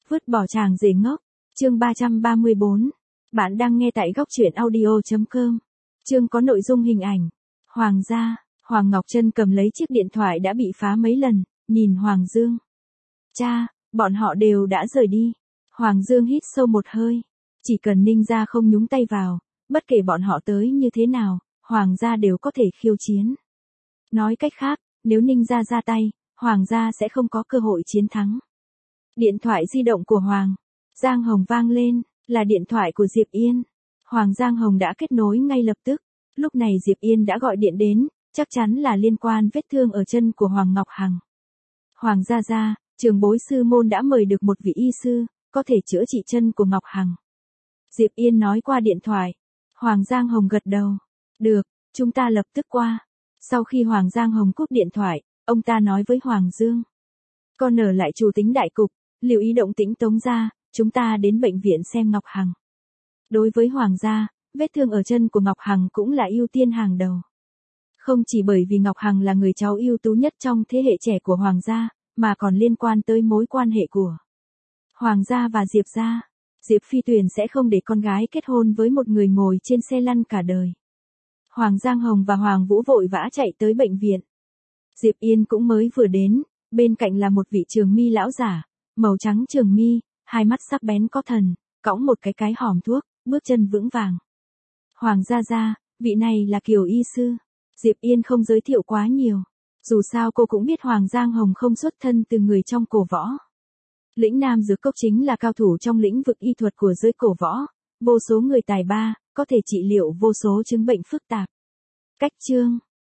Vứt bỏ chàng rể ngốc. Chương 334. Bạn đang nghe tại góc truyện audio.com. Chương có nội dung hình ảnh. Hoàng gia, Hoàng Ngọc Trân cầm lấy chiếc điện thoại đã bị phá mấy lần, nhìn Hoàng Dương. Cha, bọn họ đều đã rời đi. Hoàng Dương hít sâu một hơi. Chỉ cần Ninh gia không nhúng tay vào, bất kể bọn họ tới như thế nào, Hoàng gia đều có thể khiêu chiến. Nói cách khác, nếu Ninh gia ra tay, Hoàng gia sẽ không có cơ hội chiến thắng. Điện thoại di động của Hoàng Giang Hồng vang lên, là điện thoại của Diệp Yên. Hoàng Giang Hồng đã kết nối ngay lập tức. Lúc này Diệp Yên đã gọi điện đến, chắc chắn là liên quan vết thương ở chân của Hoàng Ngọc Hằng. Hoàng gia, trường bối sư môn đã mời được một vị y sư, có thể chữa trị chân của Ngọc Hằng. Diệp Yên nói qua điện thoại. Hoàng Giang Hồng gật đầu. Được, chúng ta lập tức qua. Sau khi Hoàng Giang Hồng cúp điện thoại, ông ta nói với Hoàng Dương. Con ở lại chủ tính đại cục, lưu ý động tĩnh Tống gia, chúng ta đến bệnh viện xem Ngọc Hằng. Đối với Hoàng gia, vết thương ở chân của Ngọc Hằng cũng là ưu tiên hàng đầu. Không chỉ bởi vì Ngọc Hằng là người cháu ưu tú nhất trong thế hệ trẻ của Hoàng gia, mà còn liên quan tới mối quan hệ của Hoàng gia và Diệp gia. Diệp Phi Tuyền sẽ không để con gái kết hôn với một người ngồi trên xe lăn cả đời. Hoàng Giang Hồng và Hoàng Vũ vội vã chạy tới bệnh viện. Diệp Yên cũng mới vừa đến, bên cạnh là một vị trường mi lão giả, màu trắng trường mi, hai mắt sắc bén có thần, cõng một cái hòm thuốc, bước chân vững vàng. Hoàng gia, vị này là Kiều y sư. Diệp Yên không giới thiệu quá nhiều. Dù sao cô cũng biết Hoàng Giang Hồng không xuất thân từ người trong cổ võ. Lĩnh Nam Dược Cốc chính là cao thủ trong lĩnh vực y thuật của giới cổ võ, vô số người tài ba, có thể trị liệu vô số chứng bệnh phức tạp. Cách chương